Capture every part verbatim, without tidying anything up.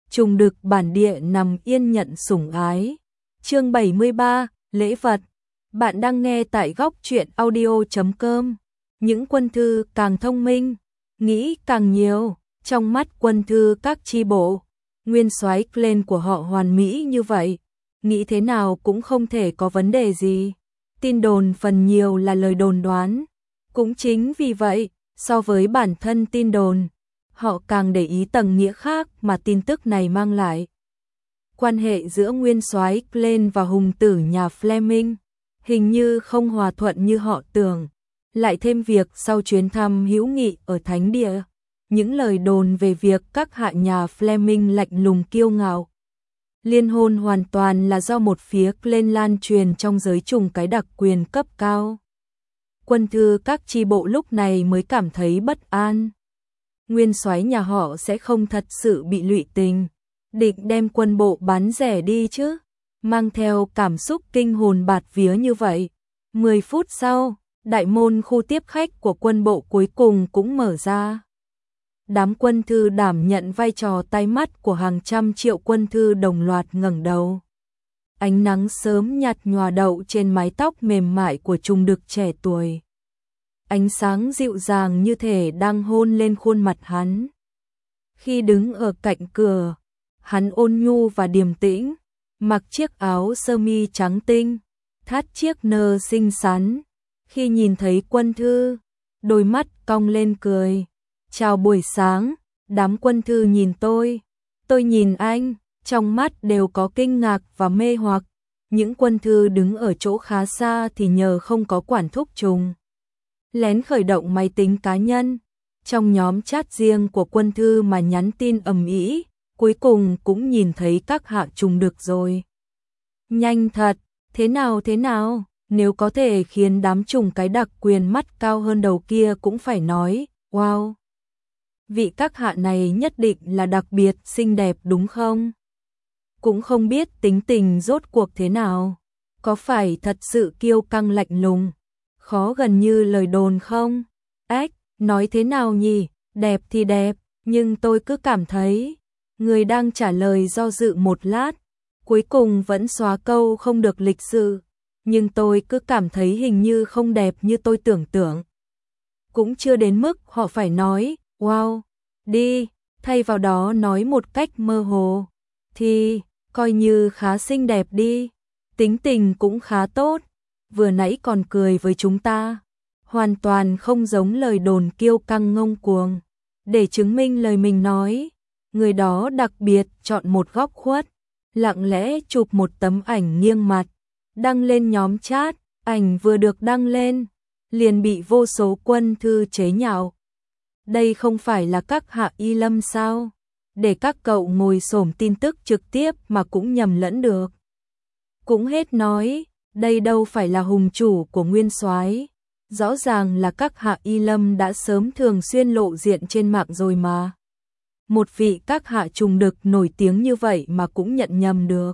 trùng đực bản địa nằm yên nhận sủng ái. Chương bảy mươi ba, lễ vật. Bạn đang nghe tại góc truyện audio chấm com. Những quân thư càng thông minh, nghĩ càng nhiều, trong mắt quân thư các chi bộ, nguyên soái Glenn của họ hoàn mỹ như vậy, nghĩ thế nào cũng không thể có vấn đề gì. Tin đồn phần nhiều là lời đồn đoán, cũng chính vì vậy, so với bản thân tin đồn, họ càng để ý tầng nghĩa khác mà tin tức này mang lại. Quan hệ giữa nguyên soái Glenn và hùng tử nhà Fleming hình như không hòa thuận như họ tưởng. Lại thêm việc sau chuyến thăm hữu nghị ở Thánh Địa, những lời đồn về việc các hạ nhà Fleming lạnh lùng kiêu ngạo. Liên hôn hoàn toàn là do một phía Glenn lan truyền trong giới trùng cái đặc quyền cấp cao. Quân thư các chi bộ lúc này mới cảm thấy bất an. Nguyên soái nhà họ sẽ không thật sự bị lụy tình, định đem quân bộ bán rẻ đi chứ, mang theo cảm xúc kinh hồn bạt vía như vậy. Mười phút sau, đại môn khu tiếp khách của quân bộ cuối cùng cũng mở ra. Đám quân thư đảm nhận vai trò tai mắt của hàng trăm triệu quân thư đồng loạt ngẩng đầu. Ánh nắng sớm nhạt nhòa đậu trên mái tóc mềm mại của trùng đực trẻ tuổi. Ánh sáng dịu dàng như thể đang hôn lên khuôn mặt hắn. Khi đứng ở cạnh cửa, hắn ôn nhu và điềm tĩnh, mặc chiếc áo sơ mi trắng tinh, thắt chiếc nơ xinh xắn. Khi nhìn thấy quân thư, đôi mắt cong lên cười. Chào buổi sáng, đám quân thư nhìn tôi, tôi nhìn anh, trong mắt đều có kinh ngạc và mê hoặc. Những quân thư đứng ở chỗ khá xa thì nhờ không có quản thúc trùng lén khởi động máy tính cá nhân, trong nhóm chat riêng của quân thư mà nhắn tin ầm ĩ, cuối cùng cũng nhìn thấy các hạ trùng đực rồi. Nhanh thật, thế nào thế nào, nếu có thể khiến đám trùng cái đặc quyền mắt cao hơn đầu kia cũng phải nói, wow. Vị các hạ này nhất định là đặc biệt xinh đẹp đúng không? Cũng không biết tính tình rốt cuộc thế nào, có phải thật sự kiêu căng lạnh lùng, khó gần như lời đồn không? Ếch, nói thế nào nhỉ, đẹp thì đẹp, nhưng tôi cứ cảm thấy, người đang trả lời do dự một lát, cuối cùng vẫn xóa câu không được lịch sự, nhưng tôi cứ cảm thấy hình như không đẹp như tôi tưởng tượng. Cũng chưa đến mức họ phải nói, wow, đi, thay vào đó nói một cách mơ hồ, thì, coi như khá xinh đẹp đi, tính tình cũng khá tốt, vừa nãy còn cười với chúng ta, hoàn toàn không giống lời đồn kiêu căng ngông cuồng. Để chứng minh lời mình nói, người đó đặc biệt chọn một góc khuất, lặng lẽ chụp một tấm ảnh nghiêng mặt, đăng lên nhóm chat, ảnh vừa được đăng lên, liền bị vô số quân thư chế nhạo. Đây không phải là các hạ y lâm sao? Để các cậu ngồi xổm tin tức trực tiếp mà cũng nhầm lẫn được. Cũng hết nói, đây đâu phải là hùng chủ của nguyên soái, rõ ràng là các hạ y lâm đã sớm thường xuyên lộ diện trên mạng rồi mà. Một vị các hạ trùng đực nổi tiếng như vậy mà cũng nhận nhầm được.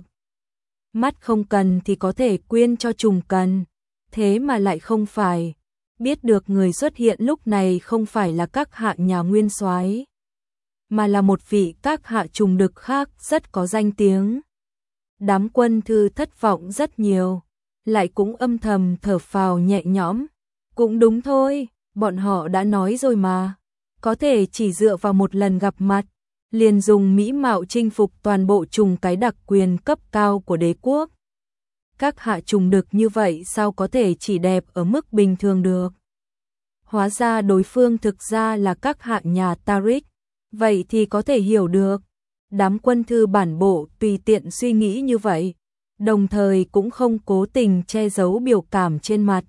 Mắt không cần thì có thể quyên cho trùng cần, thế mà lại không phải. Biết được người xuất hiện lúc này không phải là các hạ nhà nguyên soái, mà là một vị các hạ trùng đực khác rất có danh tiếng. Đám quân thư thất vọng rất nhiều, lại cũng âm thầm thở phào nhẹ nhõm. Cũng đúng thôi, bọn họ đã nói rồi mà, có thể chỉ dựa vào một lần gặp mặt, liền dùng mỹ mạo chinh phục toàn bộ trùng cái đặc quyền cấp cao của đế quốc. Các hạ trùng đực như vậy sao có thể chỉ đẹp ở mức bình thường được? Hóa ra đối phương thực ra là các hạ nhà Tariq, vậy thì có thể hiểu được. Đám quân thư bản bộ tùy tiện suy nghĩ như vậy, đồng thời cũng không cố tình che giấu biểu cảm trên mặt.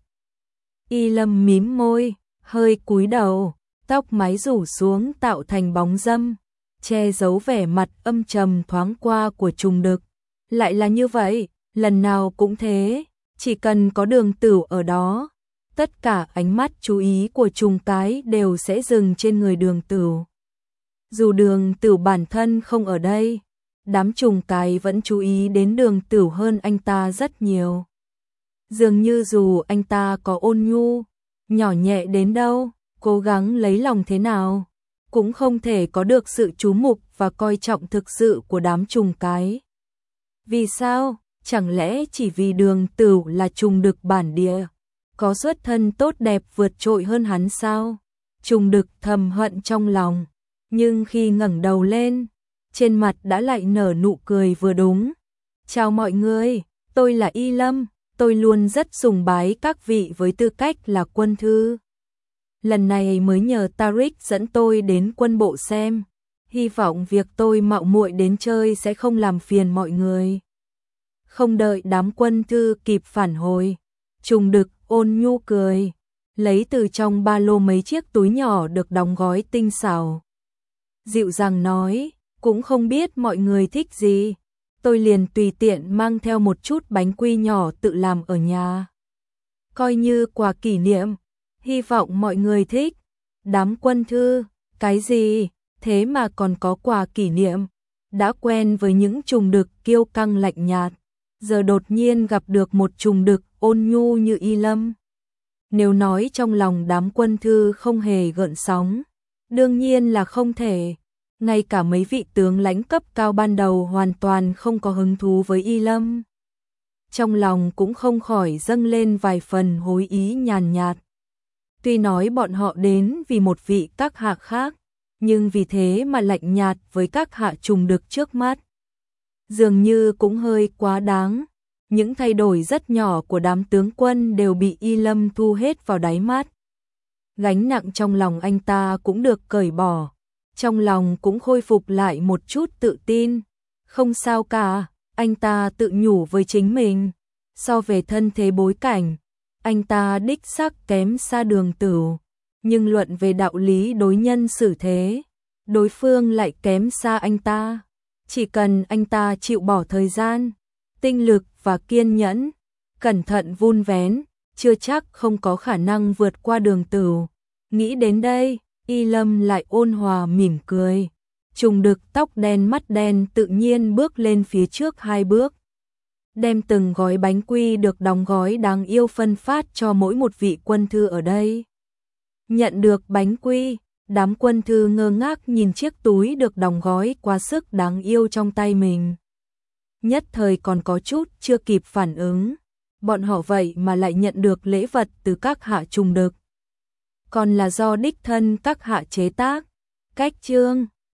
Y lâm mím môi, hơi cúi đầu, tóc mái rủ xuống tạo thành bóng râm, che giấu vẻ mặt âm trầm thoáng qua của trùng đực. Lại là như vậy, lần nào cũng thế, chỉ cần có Đường Tửu ở đó, tất cả ánh mắt chú ý của trùng cái đều sẽ dừng trên người Đường Tửu. Dù Đường Tửu bản thân không ở đây, đám trùng cái vẫn chú ý đến Đường Tửu hơn anh ta rất nhiều. Dường như dù anh ta có ôn nhu, nhỏ nhẹ đến đâu, cố gắng lấy lòng thế nào, cũng không thể có được sự chú mục và coi trọng thực sự của đám trùng cái. Vì sao? Chẳng lẽ chỉ vì Đường Tửu là trùng đực bản địa, có xuất thân tốt đẹp vượt trội hơn hắn sao? Trùng đực thầm hận trong lòng, nhưng khi ngẩng đầu lên, trên mặt đã lại nở nụ cười vừa đúng. Chào mọi người, tôi là Y Lâm, tôi luôn rất sùng bái các vị với tư cách là quân thư. Lần này mới nhờ Tariq dẫn tôi đến quân bộ xem, hy vọng việc tôi mạo muội đến chơi sẽ không làm phiền mọi người. Không đợi đám quân thư kịp phản hồi, trùng đực ôn nhu cười, lấy từ trong ba lô mấy chiếc túi nhỏ được đóng gói tinh xảo. Dịu dàng nói, cũng không biết mọi người thích gì, tôi liền tùy tiện mang theo một chút bánh quy nhỏ tự làm ở nhà. Coi như quà kỷ niệm, hy vọng mọi người thích. Đám quân thư, cái gì, thế mà còn có quà kỷ niệm. Đã quen với những trùng đực kiêu căng lạnh nhạt, giờ đột nhiên gặp được một trùng đực ôn nhu như Y Lâm. Nếu nói trong lòng đám quân thư không hề gợn sóng, đương nhiên là không thể. Ngay cả mấy vị tướng lãnh cấp cao ban đầu hoàn toàn không có hứng thú với Y Lâm. Trong lòng cũng không khỏi dâng lên vài phần hối ý nhàn nhạt. Tuy nói bọn họ đến vì một vị các hạ khác, nhưng vì thế mà lạnh nhạt với các hạ trùng đực trước mắt, dường như cũng hơi quá đáng. Những thay đổi rất nhỏ của đám tướng quân đều bị Y Lâm thu hết vào đáy mắt. Gánh nặng trong lòng anh ta cũng được cởi bỏ, trong lòng cũng khôi phục lại một chút tự tin. Không sao cả, anh ta tự nhủ với chính mình. So về thân thế bối cảnh, anh ta đích xác kém xa Đường Tửu, nhưng luận về đạo lý đối nhân xử thế, đối phương lại kém xa anh ta. Chỉ cần anh ta chịu bỏ thời gian, tinh lực và kiên nhẫn, cẩn thận vun vén, chưa chắc không có khả năng vượt qua Đường Tửu. Nghĩ đến đây, Y Lâm lại ôn hòa mỉm cười. Trùng đực tóc đen mắt đen tự nhiên bước lên phía trước hai bước, đem từng gói bánh quy được đóng gói đáng yêu phân phát cho mỗi một vị quân thư ở đây. Nhận được bánh quy, đám quân thư ngơ ngác nhìn chiếc túi được đóng gói quá sức đáng yêu trong tay mình. Nhất thời còn có chút chưa kịp phản ứng, bọn họ vậy mà lại nhận được lễ vật từ các hạ trùng đực, còn là do đích thân các hạ chế tác. Cách chương